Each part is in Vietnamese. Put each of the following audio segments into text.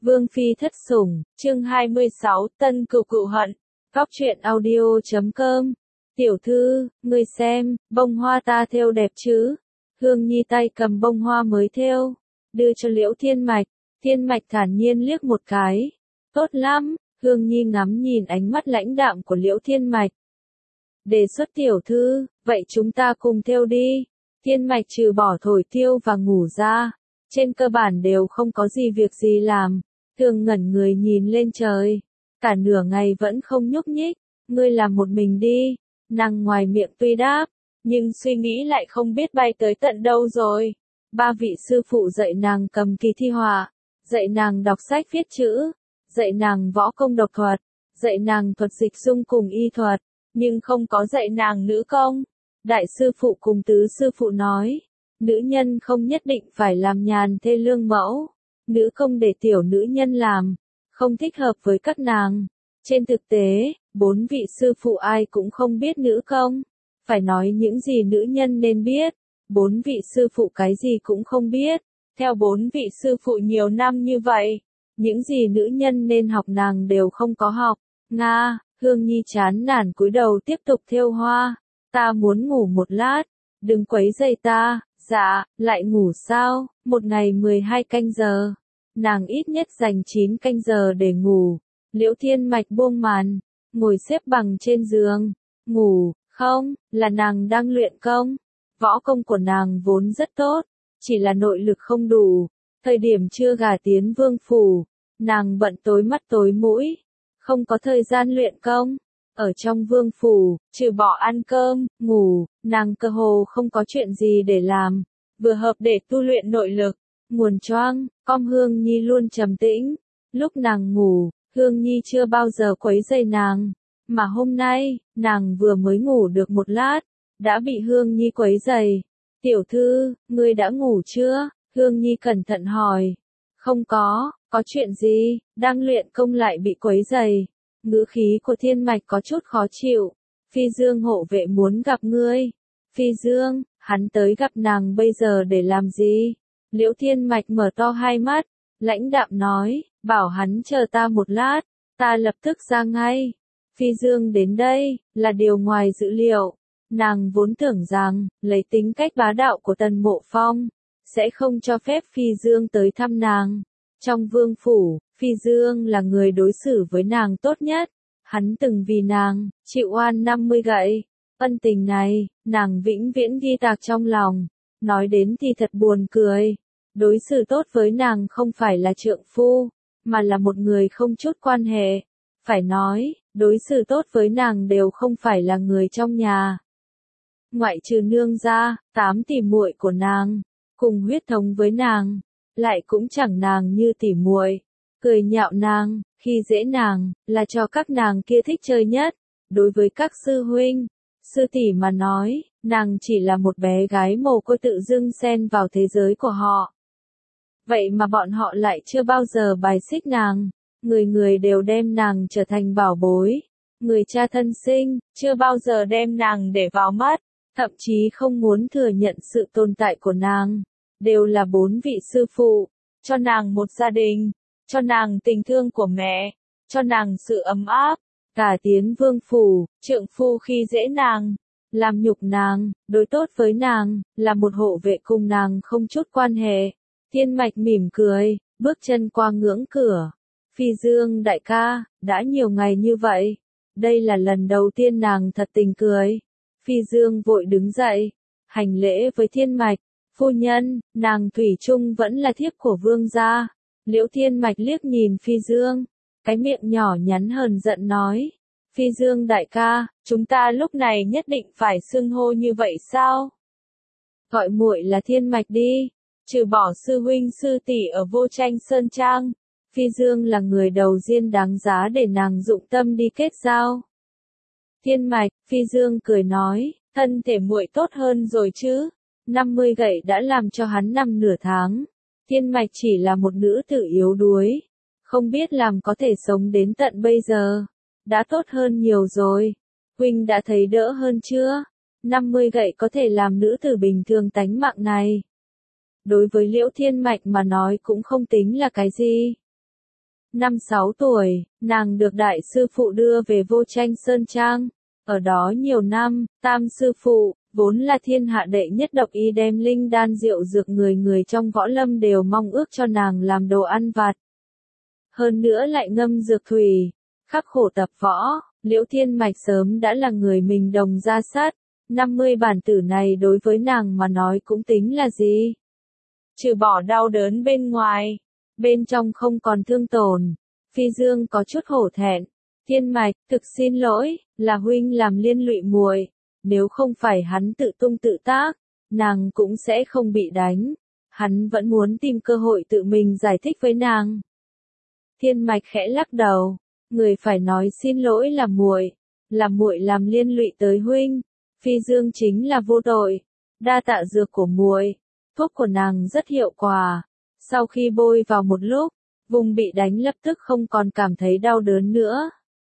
Vương phi thất sủng, chương 26, tân cừu cựu hận. Góc truyện audio.com. Tiểu thư, ngươi xem, bông hoa ta thêu đẹp chứ? Hương Nhi tay cầm bông hoa mới thêu, đưa cho Liễu Thiên Mạch. Thiên Mạch thản nhiên liếc một cái. Tốt lắm. Hương Nhi ngắm nhìn ánh mắt lãnh đạm của Liễu Thiên Mạch. Đề xuất tiểu thư, vậy chúng ta cùng thêu đi. Thiên Mạch trừ bỏ thổi tiêu và ngủ ra, trên cơ bản đều không có gì việc gì làm, thường ngẩn người nhìn lên trời, cả nửa ngày vẫn không nhúc nhích. Ngươi làm một mình đi. Nàng ngoài miệng tuy đáp, nhưng suy nghĩ lại không biết bay tới tận đâu rồi. Ba vị sư phụ dạy nàng cầm kỳ thi họa, dạy nàng đọc sách viết chữ, dạy nàng võ công độc thuật, dạy nàng thuật dịch dung cùng y thuật, nhưng không có dạy nàng nữ công. Đại sư phụ cùng tứ sư phụ nói, nữ nhân không nhất định phải làm nhàn thê lương mẫu, nữ công để tiểu nữ nhân làm, không thích hợp với các nàng. Trên thực tế, bốn vị sư phụ ai cũng không biết nữ công, phải nói những gì nữ nhân nên biết, bốn vị sư phụ cái gì cũng không biết. Theo bốn vị sư phụ nhiều năm như vậy, những gì nữ nhân nên học nàng đều không có học. Nga, Hương Nhi chán nản cúi đầu tiếp tục thêu hoa. Ta muốn ngủ một lát, đừng quấy rầy ta. Dạ, lại ngủ sao? Một ngày 12 canh giờ. Nàng ít nhất dành 9 canh giờ để ngủ. Liễu Thiên Mạch buông màn, ngồi xếp bằng trên giường. Ngủ, không, là nàng đang luyện công. Võ công của nàng vốn rất tốt, chỉ là nội lực không đủ. Thời điểm chưa gả tiến vương phủ, nàng bận tối mắt tối mũi, không có thời gian luyện công. Ở trong vương phủ, trừ bỏ ăn cơm, ngủ, nàng cơ hồ không có chuyện gì để làm, vừa hợp để tu luyện nội lực. Nguồn choang, com Hương Nhi luôn trầm tĩnh. Lúc nàng ngủ, Hương Nhi chưa bao giờ quấy rầy nàng, mà hôm nay, nàng vừa mới ngủ được một lát, đã bị Hương Nhi quấy rầy. Tiểu thư, ngươi đã ngủ chưa? Hương Nhi cẩn thận hỏi. Không có chuyện gì, đang luyện công lại bị quấy rầy. Ngữ khí của Thiên Mạch có chút khó chịu. Phi Dương hộ vệ muốn gặp ngươi. Phi Dương, hắn tới gặp nàng bây giờ để làm gì? Liễu Thiên Mạch mở to hai mắt, lãnh đạm nói, bảo hắn chờ ta một lát, ta lập tức ra ngay. Phi Dương đến đây, là điều ngoài dự liệu. Nàng vốn tưởng rằng, lấy tính cách bá đạo của Tần Mộ Phong, sẽ không cho phép Phi Dương tới thăm nàng. Trong vương phủ, Phi Dương là người đối xử với nàng tốt nhất. Hắn từng vì nàng, chịu oan 50 gậy. Ân tình này, nàng vĩnh viễn ghi tạc trong lòng. Nói đến thì thật buồn cười. Đối xử tốt với nàng không phải là trượng phu, mà là một người không chút quan hệ. Phải nói, đối xử tốt với nàng đều không phải là người trong nhà. Ngoại trừ nương ra, 8 tỷ muội của nàng, cùng huyết thống với nàng, lại cũng chẳng nàng như tỷ muội. Cười nhạo nàng, khi dễ nàng, là cho các nàng kia thích chơi nhất. Đối với các sư huynh, sư tỷ mà nói, nàng chỉ là một bé gái mồ côi tự dưng xen vào thế giới của họ. Vậy mà bọn họ lại chưa bao giờ bài xích nàng, người người đều đem nàng trở thành bảo bối. Người cha thân sinh, chưa bao giờ đem nàng để vào mắt, thậm chí không muốn thừa nhận sự tồn tại của nàng. Đều là 4 vị sư phụ, cho nàng một gia đình, cho nàng tình thương của mẹ, cho nàng sự ấm áp. Cả tiến vương phủ, trượng phu khi dễ nàng, làm nhục nàng, đối tốt với nàng, là một hộ vệ cùng nàng không chút quan hệ. Thiên Mạch mỉm cười, bước chân qua ngưỡng cửa. Phi Dương đại ca, đã nhiều ngày như vậy. Đây là lần đầu tiên nàng thật tình cười. Phi Dương vội đứng dậy, hành lễ với Thiên Mạch. Phu nhân, nàng thủy chung vẫn là thiếp của vương gia. Liễu Thiên Mạch liếc nhìn Phi Dương, cái miệng nhỏ nhắn hờn giận nói. Phi Dương đại ca, chúng ta lúc này nhất định phải xưng hô như vậy sao? Gọi muội là Thiên Mạch đi. Trừ bỏ sư huynh sư tỷ ở Vô Tranh Sơn Trang, Phi Dương là người đầu tiên đáng giá để nàng dụng tâm đi kết giao. Thiên Mạch, Phi Dương cười nói, thân thể muội tốt hơn rồi chứ? 50 gậy đã làm cho hắn nằm nửa tháng. Thiên Mạch chỉ là một nữ tử yếu đuối, không biết làm có thể sống đến tận bây giờ. Đã tốt hơn nhiều rồi. Huynh đã thấy đỡ hơn chưa? 50 gậy có thể làm nữ tử bình thường tánh mạng này. Đối với Liễu Thiên Mạch mà nói cũng không tính là cái gì. 5-6 tuổi, nàng được đại sư phụ đưa về Vô Tranh Sơn Trang. Ở đó nhiều năm, tam sư phụ, vốn là thiên hạ đệ nhất độc y đem linh đan rượu dược người người trong võ lâm đều mong ước cho nàng làm đồ ăn vặt. Hơn nữa lại ngâm dược thủy, khắc khổ tập võ, Liễu Thiên Mạch sớm đã là người mình đồng ra sát. 50 bản tử này đối với nàng mà nói cũng tính là gì? Trừ bỏ đau đớn bên ngoài, bên trong không còn thương tổn. Phi Dương có chút hổ thẹn. Thiên Mạch, thực xin lỗi, là huynh làm liên lụy muội. Nếu không phải hắn tự tung tự tác, nàng cũng sẽ không bị đánh. Hắn vẫn muốn tìm cơ hội tự mình giải thích với nàng. Thiên Mạch khẽ lắc đầu, người phải nói xin lỗi là muội làm liên lụy tới huynh. Phi Dương chính là vô tội, đa tạ dược của muội, thuốc của nàng rất hiệu quả. Sau khi bôi vào một lúc, vùng bị đánh lập tức không còn cảm thấy đau đớn nữa.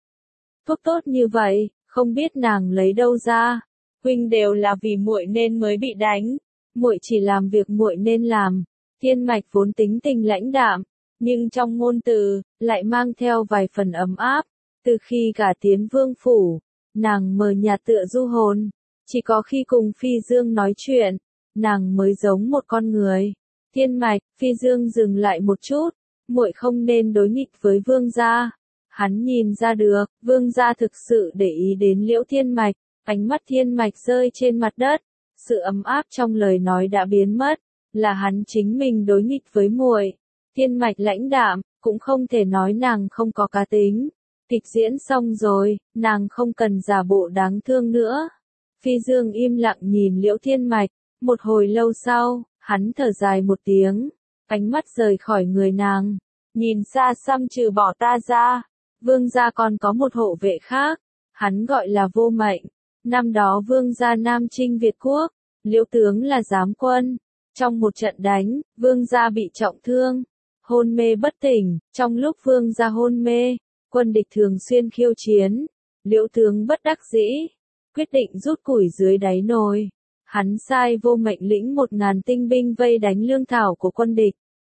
Thuốc tốt như vậy, không biết nàng lấy đâu ra. Huynh đều là vì muội nên mới bị đánh, muội chỉ làm việc muội nên làm. Thiên Mạch vốn tính tình lãnh đạm, nhưng trong ngôn từ lại mang theo vài phần ấm áp. Từ khi gả tiến vương phủ, nàng mờ nhạt tựa du hồn, chỉ có khi cùng Phi Dương nói chuyện, nàng mới giống một con người. Thiên Mạch, Phi Dương dừng lại một chút, muội không nên đối nghịch với vương gia. Hắn nhìn ra được, vương gia thực sự để ý đến Liễu Thiên Mạch, ánh mắt Thiên Mạch rơi trên mặt đất, sự ấm áp trong lời nói đã biến mất, là hắn chính mình đối nghịch với muội. Thiên Mạch lãnh đạm, cũng không thể nói nàng không có cá tính. Kịch diễn xong rồi, nàng không cần giả bộ đáng thương nữa. Phi Dương im lặng nhìn Liễu Thiên Mạch, một hồi lâu sau, hắn thở dài một tiếng, ánh mắt rời khỏi người nàng, nhìn xa xăm trừ bỏ ta ra, vương gia còn có một hộ vệ khác, hắn gọi là Vô Mệnh. Năm đó vương gia Nam chinh Việt quốc, Liễu tướng là giám quân, trong một trận đánh, vương gia bị trọng thương, hôn mê bất tỉnh. Trong lúc vương gia hôn mê, quân địch thường xuyên khiêu chiến, Liễu tướng bất đắc dĩ, quyết định rút củi dưới đáy nồi. Hắn sai Vô Mệnh lĩnh 1000 tinh binh vây đánh lương thảo của quân địch.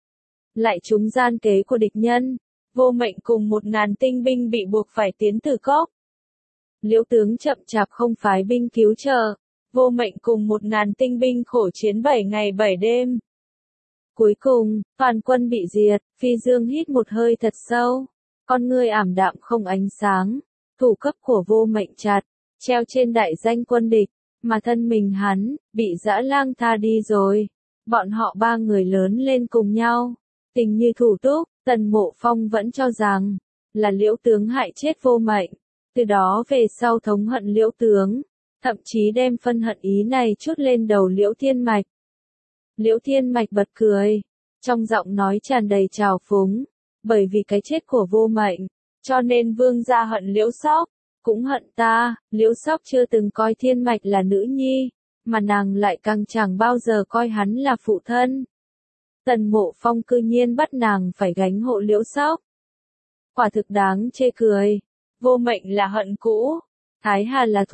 Lại trúng gian kế của địch nhân, Vô Mệnh cùng 1000 tinh binh bị buộc phải tiến Tử Cốc. Liễu tướng chậm chạp không phái binh cứu trợ, Vô Mệnh cùng 1000 tinh binh khổ chiến 7 ngày 7 đêm. Cuối cùng, toàn quân bị diệt. Phi Dương hít một hơi thật sâu, con ngươi ảm đạm không ánh sáng, thủ cấp của Vô Mệnh chặt, treo trên đại danh quân địch, mà thân mình hắn, bị dã lang tha đi rồi. Bọn họ 3 người lớn lên cùng nhau, tình như thủ túc. Tần Mộ Phong vẫn cho rằng, là Liễu tướng hại chết Vô Mệnh, từ đó về sau thống hận Liễu tướng, thậm chí đem phân hận ý này trút lên đầu Liễu Thiên Mạch. Liễu Thiên Mạch bật cười, trong giọng nói tràn đầy trào phúng, bởi vì cái chết của Vô Mệnh, cho nên vương gia hận Liễu Sóc, cũng hận ta. Liễu Sóc chưa từng coi Thiên Mạch là nữ nhi, mà nàng lại càng chẳng bao giờ coi hắn là phụ thân. Tần Mộ Phong cư nhiên bắt nàng phải gánh hộ Liễu Sóc. Quả thực đáng chê cười. Vô Mệnh là hận cũ, Thái Hà là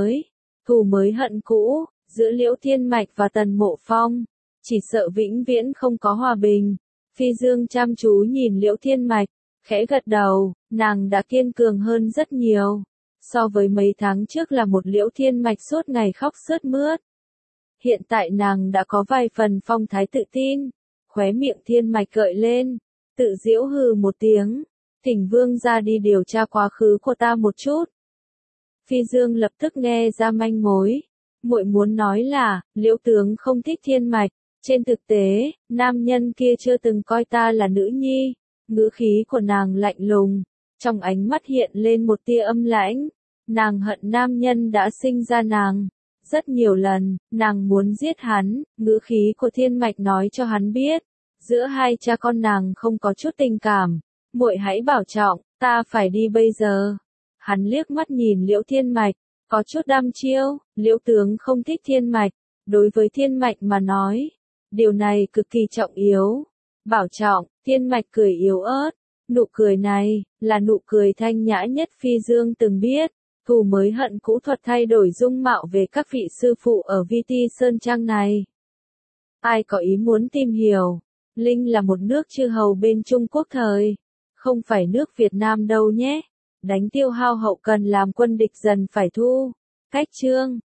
thù mới hận cũ, giữa Liễu Thiên Mạch và Tần Mộ Phong, chỉ sợ vĩnh viễn không có hòa bình. Phi Dương chăm chú nhìn Liễu Thiên Mạch, khẽ gật đầu, nàng đã kiên cường hơn rất nhiều. So với mấy tháng trước là một Liễu Thiên Mạch suốt ngày khóc sướt mướt. Hiện tại nàng đã có vài phần phong thái tự tin. Khóe miệng Thiên Mạch gợi lên, tự giễu hừ một tiếng, thỉnh vương ra đi điều tra quá khứ của ta một chút. Phi Dương lập tức nghe ra manh mối, muội muốn nói là, Liễu tướng không thích Thiên Mạch, trên thực tế, nam nhân kia chưa từng coi ta là nữ nhi. Ngữ khí của nàng lạnh lùng, trong ánh mắt hiện lên một tia âm lãnh, nàng hận nam nhân đã sinh ra nàng. Rất nhiều lần, nàng muốn giết hắn. Ngữ khí của Thiên Mạch nói cho hắn biết, giữa hai cha con nàng không có chút tình cảm. Muội hãy bảo trọng, ta phải đi bây giờ. Hắn liếc mắt nhìn Liễu Thiên Mạch, có chút đăm chiêu. Liễu tướng không thích Thiên Mạch, đối với Thiên Mạch mà nói, điều này cực kỳ trọng yếu. Bảo trọng. Thiên Mạch cười yếu ớt, nụ cười này là nụ cười thanh nhã nhất Phi Dương từng biết. Thù mới hận cũ thuật thay đổi dung mạo về các vị sư phụ ở Vi Ti Sơn Trang này. Ai có ý muốn tìm hiểu, Linh là một nước chư hầu bên Trung Quốc thời. không phải nước Việt Nam đâu nhé. Đánh tiêu hao hậu cần làm quân địch dần phải thu. Cách chương